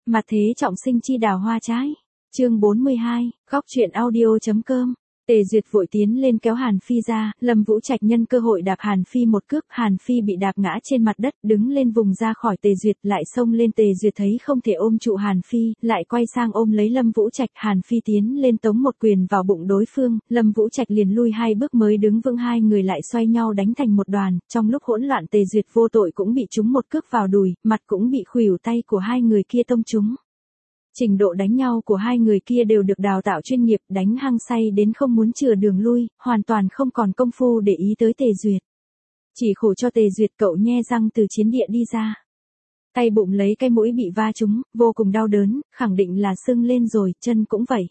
Mặt thế trọng sinh chi đào hoa trái. Chương 42, góc truyện audio.com. Tề Duyệt vội tiến lên kéo Hàn Phi ra, Lâm Vũ Trạch nhân cơ hội đạp Hàn Phi một cước, Hàn Phi bị đạp ngã trên mặt đất, đứng lên vùng ra khỏi Tề Duyệt, lại xông lên. Tề Duyệt thấy không thể ôm trụ Hàn Phi, lại quay sang ôm lấy Lâm Vũ Trạch. Hàn Phi tiến lên tống một quyền vào bụng đối phương, Lâm Vũ Trạch liền lui hai bước mới đứng vững, hai người lại xoay nhau đánh thành một đoàn. Trong lúc hỗn loạn, Tề Duyệt vô tội cũng bị trúng một cước vào đùi, mặt cũng bị khuỷu tay của hai người kia tông trúng. Trình độ đánh nhau của hai người kia đều được đào tạo chuyên nghiệp, đánh hăng say đến không muốn chừa đường lui, hoàn toàn không còn công phu để ý tới Tề Duyệt. Chỉ khổ cho Tề Duyệt, cậu nhe răng từ chiến địa đi ra. Tay bụng lấy cái mũi bị va trúng, vô cùng đau đớn, khẳng định là sưng lên rồi, chân cũng vậy.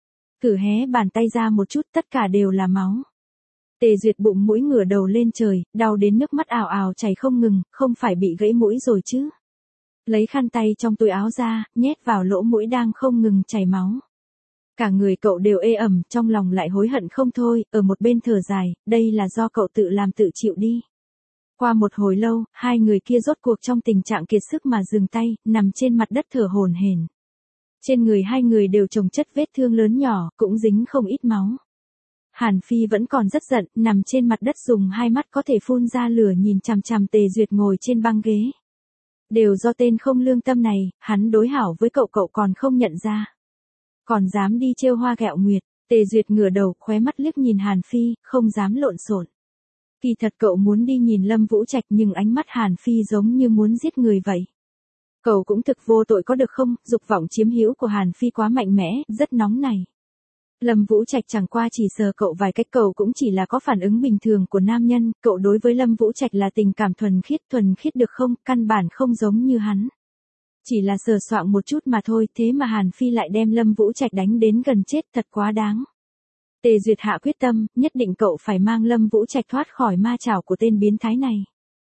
Cử hé bàn tay ra một chút, tất cả đều là máu. Tề Duyệt bụng mũi ngửa đầu lên trời, đau đến nước mắt ào ào chảy không ngừng, không phải bị gãy mũi rồi chứ. Lấy khăn tay trong túi áo ra, nhét vào lỗ mũi đang không ngừng chảy máu. Cả người cậu đều ê ẩm, trong lòng lại hối hận không thôi, ở một bên thở dài, đây là do cậu tự làm tự chịu đi. Qua một hồi lâu, hai người kia rốt cuộc trong tình trạng kiệt sức mà dừng tay, nằm trên mặt đất thở hổn hển. Trên người hai người đều chồng chất vết thương lớn nhỏ, cũng dính không ít máu. Hàn Phi vẫn còn rất giận, nằm trên mặt đất dùng hai mắt có thể phun ra lửa nhìn chằm chằm Tề Duyệt ngồi trên băng ghế. Đều do tên không lương tâm này, hắn đối hảo với cậu còn không nhận ra. Còn dám đi trêu hoa ghẹo nguyệt. Tề Duyệt ngửa đầu, khóe mắt liếc nhìn Hàn Phi, không dám lộn xộn. Kỳ thật cậu muốn đi nhìn Lâm Vũ Trạch, nhưng ánh mắt Hàn Phi giống như muốn giết người vậy. Cậu cũng thực vô tội có được không? Dục vọng chiếm hữu của Hàn Phi quá mạnh mẽ, rất nóng này. Lâm Vũ Trạch chẳng qua chỉ sờ cậu vài cách, cậu cũng chỉ là có phản ứng bình thường của nam nhân, cậu đối với Lâm Vũ Trạch là tình cảm thuần khiết được không, căn bản không giống như hắn. Chỉ là sờ soạng một chút mà thôi, thế mà Hàn Phi lại đem Lâm Vũ Trạch đánh đến gần chết, thật quá đáng. Tề Duyệt hạ quyết tâm, nhất định cậu phải mang Lâm Vũ Trạch thoát khỏi ma chảo của tên biến thái này.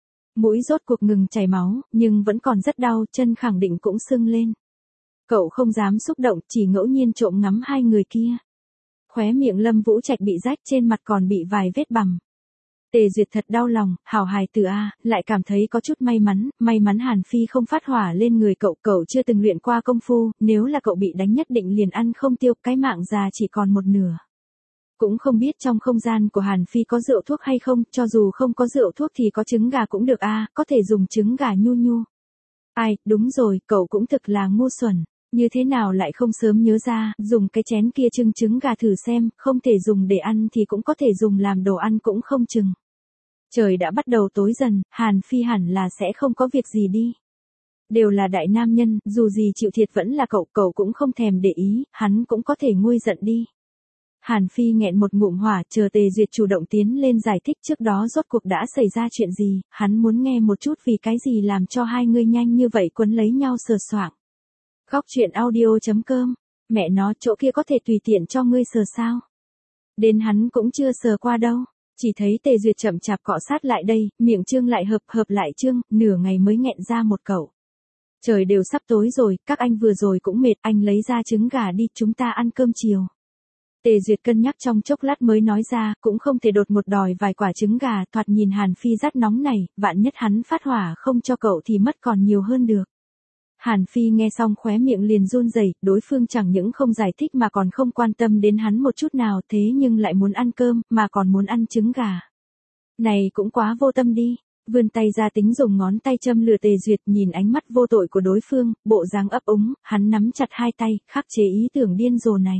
Mũi rốt cuộc ngừng chảy máu, nhưng vẫn còn rất đau, chân khẳng định cũng sưng lên. Cậu không dám xúc động, chỉ ngẫu nhiên trộm ngắm hai người kia. Khóe miệng Lâm Vũ Trạch bị rách, trên mặt còn bị vài vết bầm. Tề Duyệt thật đau lòng, hảo hài tử a, lại cảm thấy có chút may mắn Hàn Phi không phát hỏa lên người cậu chưa từng luyện qua công phu, nếu là cậu bị đánh nhất định liền ăn không tiêu, cái mạng già chỉ còn một nửa. Cũng không biết trong không gian của Hàn Phi có rượu thuốc hay không, cho dù không có rượu thuốc thì có trứng gà cũng được a, có thể dùng trứng gà nhu. Ai, đúng rồi, cậu cũng thực là ngu xuẩn. Như thế nào lại không sớm nhớ ra, dùng cái chén kia trưng trứng gà thử xem, không thể dùng để ăn thì cũng có thể dùng làm đồ ăn cũng không chừng. Trời đã bắt đầu tối dần, Hàn Phi hẳn là sẽ không có việc gì đi. Đều là đại nam nhân, dù gì chịu thiệt vẫn là cậu cũng không thèm để ý, hắn cũng có thể nguôi giận đi. Hàn Phi nghẹn một ngụm hỏa, chờ Tề Duyệt chủ động tiến lên giải thích trước đó rốt cuộc đã xảy ra chuyện gì, hắn muốn nghe một chút vì cái gì làm cho hai người nhanh như vậy quấn lấy nhau sờ soạng. Góc truyện audio.com, mẹ nó chỗ kia có thể tùy tiện cho ngươi sờ sao? Đến hắn cũng chưa sờ qua đâu, chỉ thấy Tề Duyệt chậm chạp cọ sát lại đây, miệng trương lại hợp lại trương, nửa ngày mới nghẹn ra một câu. Trời đều sắp tối rồi, các anh vừa rồi cũng mệt, anh lấy ra trứng gà đi, chúng ta ăn cơm chiều. Tề Duyệt cân nhắc trong chốc lát mới nói ra, cũng không thể đột ngột đòi vài quả trứng gà, thoạt nhìn Hàn Phi rất nóng này, vạn nhất hắn phát hỏa không cho cậu thì mất còn nhiều hơn được. Hàn Phi nghe xong khóe miệng liền run rẩy, đối phương chẳng những không giải thích mà còn không quan tâm đến hắn một chút nào, thế nhưng lại muốn ăn cơm, mà còn muốn ăn trứng gà. Này cũng quá vô tâm đi, vươn tay ra tính dùng ngón tay châm lửa. Tề Duyệt nhìn ánh mắt vô tội của đối phương, bộ dáng ấp úng, hắn nắm chặt hai tay, khắc chế ý tưởng điên rồ này.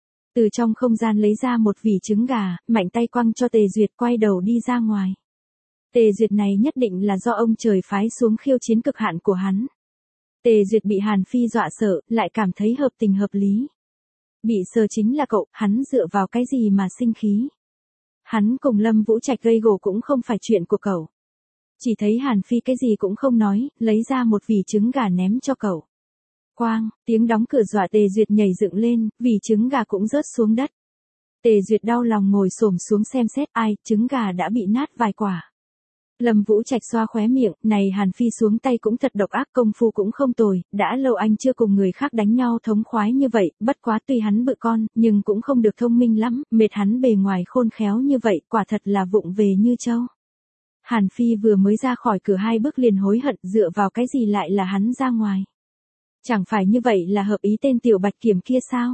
Từ trong không gian lấy ra một vỉ trứng gà, mạnh tay quăng cho Tề Duyệt, quay đầu đi ra ngoài. Tề Duyệt này nhất định là do ông trời phái xuống khiêu chiến cực hạn của hắn. Tề Duyệt bị Hàn Phi dọa sợ, lại cảm thấy hợp tình hợp lý. Bị sờ chính là cậu, hắn dựa vào cái gì mà sinh khí. Hắn cùng Lâm Vũ Trạch gây gổ cũng không phải chuyện của cậu. Chỉ thấy Hàn Phi cái gì cũng không nói, lấy ra một vỉ trứng gà ném cho cậu. Quang, tiếng đóng cửa dọa Tề Duyệt nhảy dựng lên, vỉ trứng gà cũng rớt xuống đất. Tề Duyệt đau lòng ngồi xổm xuống xem xét, ai, trứng gà đã bị nát vài quả. Lâm Vũ Trạch xoa khóe miệng, này Hàn Phi xuống tay cũng thật độc ác, công phu cũng không tồi, đã lâu anh chưa cùng người khác đánh nhau thống khoái như vậy, bất quá tuy hắn bự con, nhưng cũng không được thông minh lắm, mệt hắn bề ngoài khôn khéo như vậy, quả thật là vụng về như trâu. Hàn Phi vừa mới ra khỏi cửa hai bước liền hối hận, dựa vào cái gì lại là hắn ra ngoài. Chẳng phải như vậy là hợp ý tên tiểu bạch kiểm kia sao?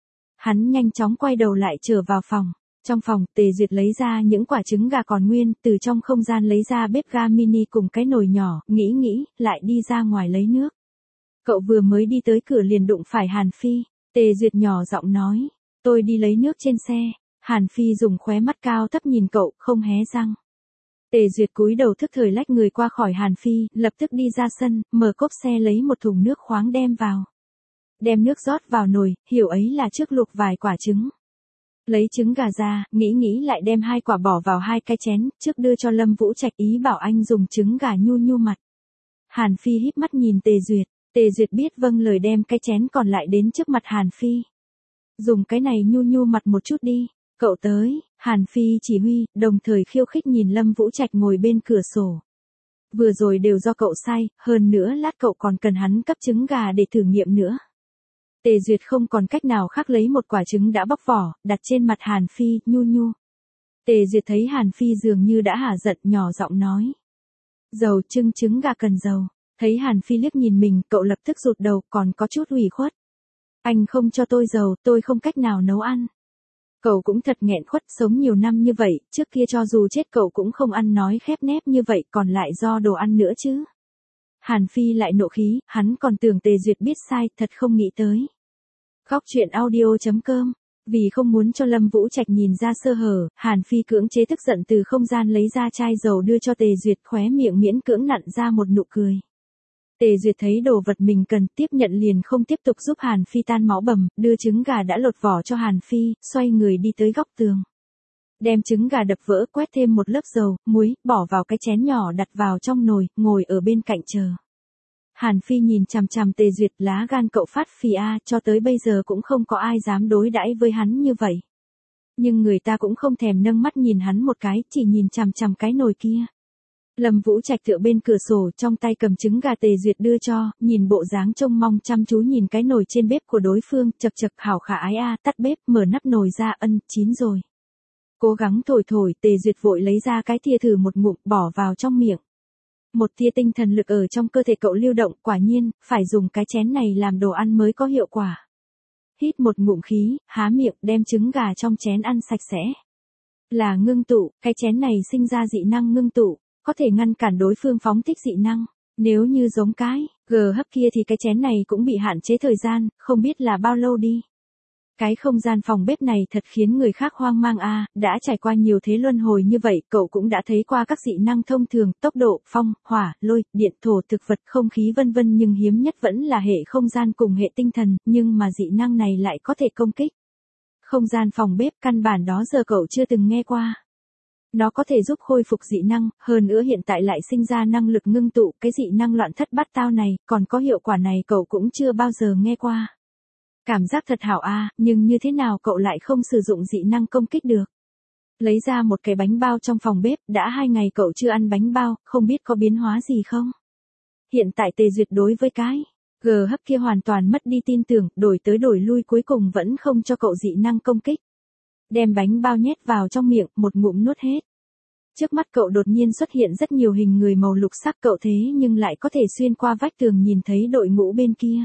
Hắn nhanh chóng quay đầu lại trở vào phòng. Trong phòng, Tề Duyệt lấy ra những quả trứng gà còn nguyên, từ trong không gian lấy ra bếp ga mini cùng cái nồi nhỏ, nghĩ, lại đi ra ngoài lấy nước. Cậu vừa mới đi tới cửa liền đụng phải Hàn Phi. Tề Duyệt nhỏ giọng nói, tôi đi lấy nước trên xe. Hàn Phi dùng khóe mắt cao thấp nhìn cậu, không hé răng. Tề Duyệt cúi đầu thức thời lách người qua khỏi Hàn Phi, lập tức đi ra sân, mở cốp xe lấy một thùng nước khoáng đem vào. Đem nước rót vào nồi, hiểu ấy là trước luộc vài quả trứng. Lấy trứng gà ra, nghĩ lại đem 2 quả bỏ vào 2 cái chén, trước đưa cho Lâm Vũ Trạch ý bảo anh dùng trứng gà nhu mặt. Hàn Phi híp mắt nhìn Tề Duyệt biết vâng lời đem cái chén còn lại đến trước mặt Hàn Phi. Dùng cái này nhu mặt một chút đi, cậu tới, Hàn Phi chỉ huy, đồng thời khiêu khích nhìn Lâm Vũ Trạch ngồi bên cửa sổ. Vừa rồi đều do cậu sai, hơn nữa lát cậu còn cần hắn cấp trứng gà để thử nghiệm nữa. Tề Duyệt không còn cách nào khác lấy một quả trứng đã bóc vỏ, đặt trên mặt Hàn Phi, nhu. Tề Duyệt thấy Hàn Phi dường như đã hả giận, nhỏ giọng nói. Dầu trứng gà cần dầu. Thấy Hàn Phi liếc nhìn mình, cậu lập tức rụt đầu, còn có chút ủy khuất. Anh không cho tôi dầu, tôi không cách nào nấu ăn. Cậu cũng thật nghẹn khuất, sống nhiều năm như vậy, trước kia cho dù chết cậu cũng không ăn nói khép nép như vậy, còn lại do đồ ăn nữa chứ. Hàn Phi lại nộ khí, hắn còn tưởng Tề Duyệt biết sai, thật không nghĩ tới. Góc truyện audio.com. Vì không muốn cho Lâm Vũ Trạch nhìn ra sơ hở, Hàn Phi cưỡng chế tức giận từ không gian lấy ra chai dầu đưa cho Tề Duyệt, khóe miệng miễn cưỡng nặn ra một nụ cười. Tề Duyệt thấy đồ vật mình cần tiếp nhận liền không tiếp tục giúp Hàn Phi tan máu bầm, đưa trứng gà đã lột vỏ cho Hàn Phi, xoay người đi tới góc tường. Đem trứng gà đập vỡ, quét thêm một lớp dầu, muối, bỏ vào cái chén nhỏ đặt vào trong nồi, ngồi ở bên cạnh chờ. Hàn Phi nhìn chằm chằm Tề Duyệt, lá gan cậu phát phì a, cho tới bây giờ cũng không có ai dám đối đãi với hắn như vậy. Nhưng người ta cũng không thèm nâng mắt nhìn hắn một cái, chỉ nhìn chằm chằm cái nồi kia. Lâm Vũ Trạch tựa bên cửa sổ, trong tay cầm trứng gà Tề Duyệt đưa cho, nhìn bộ dáng trông mong chăm chú nhìn cái nồi trên bếp của đối phương, chật hảo khả ái a, tắt bếp, mở nắp nồi ra, chín rồi. Cố gắng thổi, Tề Duyệt vội lấy ra cái thìa thử một ngụm, bỏ vào trong miệng. Một tia tinh thần lực ở trong cơ thể cậu lưu động, quả nhiên, phải dùng cái chén này làm đồ ăn mới có hiệu quả. Hít một ngụm khí, há miệng, đem trứng gà trong chén ăn sạch sẽ. Là ngưng tụ, cái chén này sinh ra dị năng ngưng tụ, có thể ngăn cản đối phương phóng thích dị năng. Nếu như giống cái hấp kia thì cái chén này cũng bị hạn chế thời gian, không biết là bao lâu đi. Cái không gian phòng bếp này thật khiến người khác hoang mang a, đã trải qua nhiều thế luân hồi như vậy, cậu cũng đã thấy qua các dị năng thông thường, tốc độ, phong, hỏa, lôi, điện, thổ, thực vật, không khí vân vân, nhưng hiếm nhất vẫn là hệ không gian cùng hệ tinh thần, nhưng mà dị năng này lại có thể công kích. Không gian phòng bếp căn bản đó giờ cậu chưa từng nghe qua. Nó có thể giúp khôi phục dị năng, hơn nữa hiện tại lại sinh ra năng lực ngưng tụ, cái dị năng loạn thất bát tao này, còn có hiệu quả này cậu cũng chưa bao giờ nghe qua. Cảm giác thật hảo a, nhưng như thế nào cậu lại không sử dụng dị năng công kích được? Lấy ra một cái bánh bao trong phòng bếp, đã 2 ngày cậu chưa ăn bánh bao, không biết có biến hóa gì không? Hiện tại Tề Duyệt đối với cái hấp kia hoàn toàn mất đi tin tưởng, đổi tới đổi lui cuối cùng vẫn không cho cậu dị năng công kích. Đem bánh bao nhét vào trong miệng, một ngụm nuốt hết. Trước mắt cậu đột nhiên xuất hiện rất nhiều hình người màu lục sắc, cậu thế nhưng lại có thể xuyên qua vách tường nhìn thấy đội ngũ bên kia.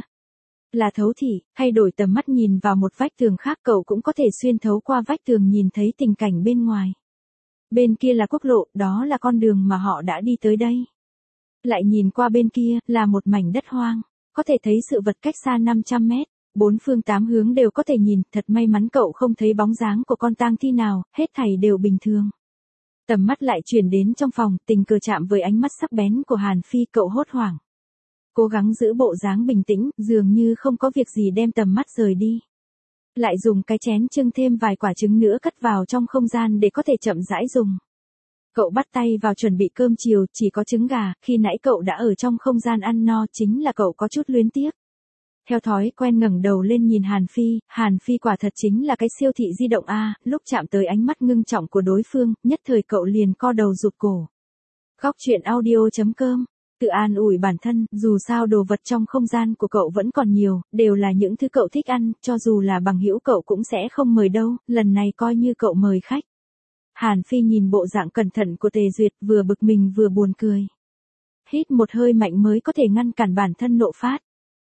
Là thấu thị, hay đổi tầm mắt nhìn vào một vách tường khác, cậu cũng có thể xuyên thấu qua vách tường nhìn thấy tình cảnh bên ngoài. Bên kia là quốc lộ, đó là con đường mà họ đã đi tới đây. Lại nhìn qua bên kia, là một mảnh đất hoang, có thể thấy sự vật cách xa 500 mét. 4 phương 8 hướng đều có thể nhìn, thật may mắn cậu không thấy bóng dáng của con tang thi nào, hết thảy đều bình thường. Tầm mắt lại chuyển đến trong phòng, tình cờ chạm với ánh mắt sắc bén của Hàn Phi, cậu hốt hoảng. Cố gắng giữ bộ dáng bình tĩnh, dường như không có việc gì đem tầm mắt rời đi. Lại dùng cái chén trưng thêm vài quả trứng nữa cất vào trong không gian để có thể chậm rãi dùng. Cậu bắt tay vào chuẩn bị cơm chiều, chỉ có trứng gà, khi nãy cậu đã ở trong không gian ăn no, chính là cậu có chút luyến tiếc. Theo thói quen ngẩng đầu lên nhìn Hàn Phi quả thật chính là cái siêu thị di động a, lúc chạm tới ánh mắt ngưng trọng của đối phương, nhất thời cậu liền co đầu rụt cổ. Góc truyện audio.com. Tự an ủi bản thân, dù sao đồ vật trong không gian của cậu vẫn còn nhiều, đều là những thứ cậu thích ăn, cho dù là bằng hữu cậu cũng sẽ không mời đâu, lần này coi như cậu mời khách. Hàn Phi nhìn bộ dạng cẩn thận của Tề Duyệt, vừa bực mình vừa buồn cười. Hít một hơi mạnh mới có thể ngăn cản bản thân nộ phát.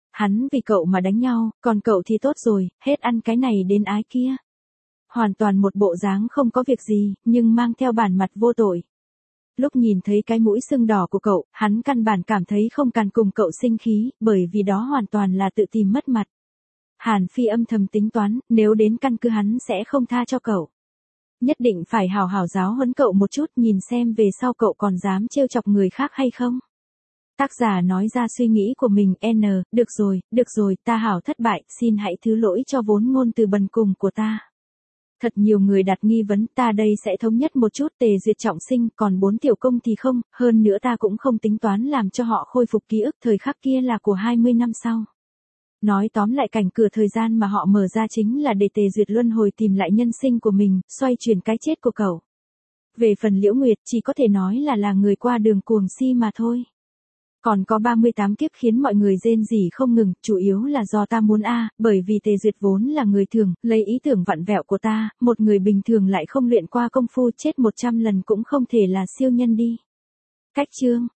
Hắn vì cậu mà đánh nhau, còn cậu thì tốt rồi, hết ăn cái này đến ái kia. Hoàn toàn một bộ dáng không có việc gì, nhưng mang theo bản mặt vô tội. Lúc nhìn thấy cái mũi sưng đỏ của cậu, hắn căn bản cảm thấy không cần cùng cậu sinh khí, bởi vì đó hoàn toàn là tự tìm mất mặt. Hàn Phi âm thầm tính toán, nếu đến căn cứ hắn sẽ không tha cho cậu. Nhất định phải hào hào giáo huấn cậu một chút, nhìn xem về sau cậu còn dám trêu chọc người khác hay không. Tác giả nói ra suy nghĩ của mình. Được rồi, ta hảo thất bại, xin hãy thứ lỗi cho vốn ngôn từ bần cùng của ta. Thật nhiều người đặt nghi vấn, ta đây sẽ thống nhất một chút. Tề Duyệt trọng sinh, còn 4 tiểu công thì không, hơn nữa ta cũng không tính toán làm cho họ khôi phục ký ức thời khắc kia là của 20 năm sau. Nói tóm lại cảnh cửa thời gian mà họ mở ra chính là để Tề Duyệt luân hồi tìm lại nhân sinh của mình, xoay chuyển cái chết của cậu. Về phần Liễu Nguyệt chỉ có thể nói là người qua đường cuồng si mà thôi. Còn có 38 kiếp khiến mọi người rên rỉ không ngừng, chủ yếu là do ta muốn bởi vì Tề Duyệt vốn là người thường, lấy ý tưởng vặn vẹo của ta, một người bình thường lại không luyện qua công phu, chết 100 lần cũng không thể là siêu nhân đi. Cách chương